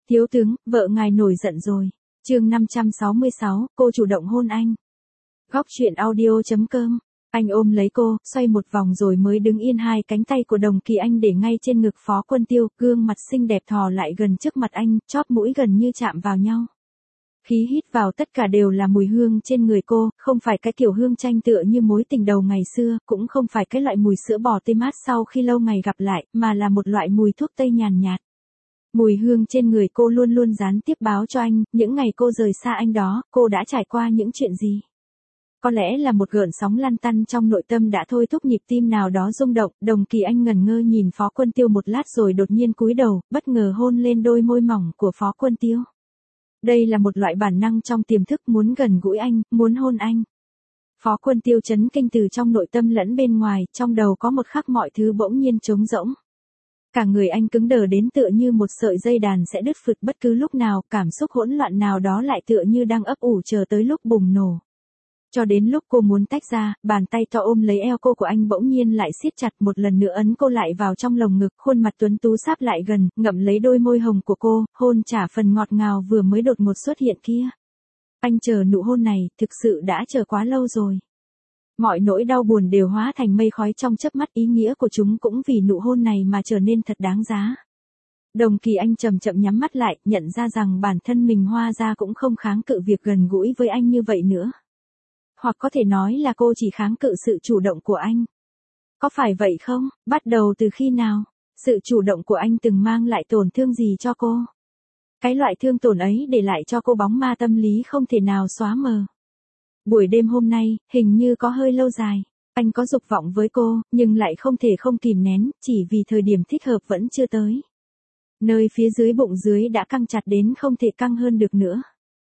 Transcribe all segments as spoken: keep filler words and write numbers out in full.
Thiếu tướng, vợ ngài nổi giận rồi. Chương năm trăm sáu mươi sáu, cô chủ động hôn anh. Góc truyện audio chấm com. Anh ôm lấy cô, xoay một vòng rồi mới đứng yên, hai cánh tay của Đồng Kỳ Anh để ngay trên ngực Phó Quân Tiêu, gương mặt xinh đẹp thò lại gần trước mặt anh, chóp mũi gần như chạm vào nhau. Khí hít vào tất cả đều là mùi hương trên người cô, không phải cái kiểu hương chanh tựa như mối tình đầu ngày xưa, cũng không phải cái loại mùi sữa bò tươi mát sau khi lâu ngày gặp lại, mà là một loại mùi thuốc tây nhàn nhạt. Mùi hương trên người cô luôn luôn gián tiếp báo cho anh, những ngày cô rời xa anh đó, cô đã trải qua những chuyện gì. Có lẽ là một gợn sóng lăn tăn trong nội tâm đã thôi thúc nhịp tim nào đó rung động. Đồng Kỳ Anh ngẩn ngơ nhìn Phó Quân Tiêu một lát rồi đột nhiên cúi đầu, bất ngờ hôn lên đôi môi mỏng của Phó Quân Tiêu. Đây là một loại bản năng trong tiềm thức, muốn gần gũi anh, muốn hôn anh. Phó Quân Tiêu chấn kinh từ trong nội tâm lẫn bên ngoài, trong đầu có một khắc mọi thứ bỗng nhiên trống rỗng. Cả người anh cứng đờ đến tựa như một sợi dây đàn sẽ đứt phụt bất cứ lúc nào, cảm xúc hỗn loạn nào đó lại tựa như đang ấp ủ chờ tới lúc bùng nổ. Cho đến lúc cô muốn tách ra, bàn tay to ôm lấy eo cô của anh bỗng nhiên lại siết chặt, một lần nữa ấn cô lại vào trong lồng ngực, khuôn mặt tuấn tú sáp lại gần, ngậm lấy đôi môi hồng của cô, hôn trả phần ngọt ngào vừa mới đột ngột xuất hiện kia. Anh chờ nụ hôn này, thực sự đã chờ quá lâu rồi. Mọi nỗi đau buồn đều hóa thành mây khói trong chớp mắt, ý nghĩa của chúng cũng vì nụ hôn này mà trở nên thật đáng giá. Đồng Kỳ Anh chậm chậm nhắm mắt lại, nhận ra rằng bản thân mình hóa ra cũng không kháng cự việc gần gũi với anh như vậy nữa. Hoặc có thể nói là cô chỉ kháng cự sự chủ động của anh. Có phải vậy không? Bắt đầu từ khi nào? Sự chủ động của anh từng mang lại tổn thương gì cho cô? Cái loại thương tổn ấy để lại cho cô bóng ma tâm lý không thể nào xóa mờ. Buổi đêm hôm nay, hình như có hơi lâu dài. Anh có dục vọng với cô, nhưng lại không thể không kìm nén, chỉ vì thời điểm thích hợp vẫn chưa tới. Nơi phía dưới bụng dưới đã căng chặt đến không thể căng hơn được nữa.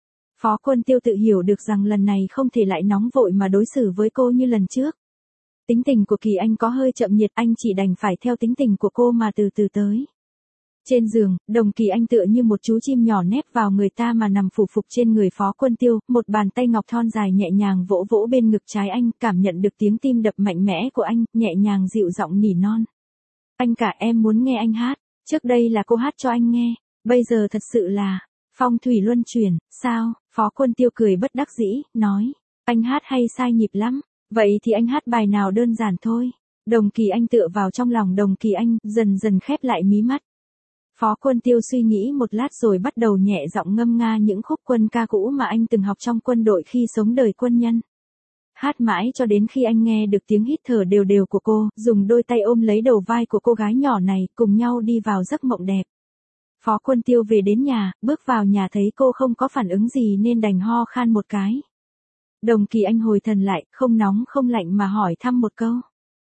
Phó Quân Tiêu tự hiểu được rằng lần này không thể lại nóng vội mà đối xử với cô như lần trước. Tính tình của Kỳ Anh có hơi chậm nhiệt, anh chỉ đành phải theo tính tình của cô mà từ từ tới. Trên giường, Đồng Kỳ Anh tựa như một chú chim nhỏ nép vào người ta mà nằm phủ phục trên người Phó Quân Tiêu, một bàn tay ngọc thon dài nhẹ nhàng vỗ vỗ bên ngực trái anh, cảm nhận được tiếng tim đập mạnh mẽ của anh, nhẹ nhàng dịu giọng nỉ non. Anh cả, em muốn nghe anh hát, trước đây là cô hát cho anh nghe, bây giờ thật sự là phong thủy luân chuyển, sao? Phó Quân Tiêu cười bất đắc dĩ, nói, anh hát hay sai nhịp lắm, vậy thì anh hát bài nào đơn giản thôi. Đồng Kỳ Anh tựa vào trong lòng Đồng Kỳ Anh, dần dần khép lại mí mắt. Phó Quân Tiêu suy nghĩ một lát rồi bắt đầu nhẹ giọng ngâm nga những khúc quân ca cũ mà anh từng học trong quân đội khi sống đời quân nhân. Hát mãi cho đến khi anh nghe được tiếng hít thở đều đều của cô, dùng đôi tay ôm lấy đầu vai của cô gái nhỏ này, cùng nhau đi vào giấc mộng đẹp. Phó Quân Tiêu về đến nhà, bước vào nhà thấy cô không có phản ứng gì nên đành ho khan một cái. Đồng Kỳ Anh hồi thần lại, không nóng không lạnh mà hỏi thăm một câu.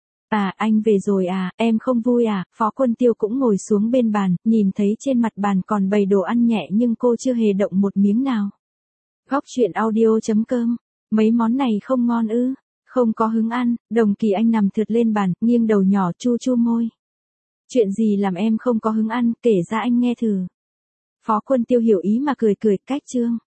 À, anh về rồi à, em không vui à? Phó Quân Tiêu cũng ngồi xuống bên bàn, nhìn thấy trên mặt bàn còn bày đồ ăn nhẹ nhưng cô chưa hề động một miếng nào. Góc truyện audio chấm com. Mấy món này không ngon ư? Không có hứng ăn. Đồng Kỳ Anh nằm thượt lên bàn, nghiêng đầu nhỏ chu chu môi. Chuyện gì làm em không có hứng ăn, kể ra anh nghe thử. Phó Quân Tiêu hiểu ý mà cười cười, cách chương.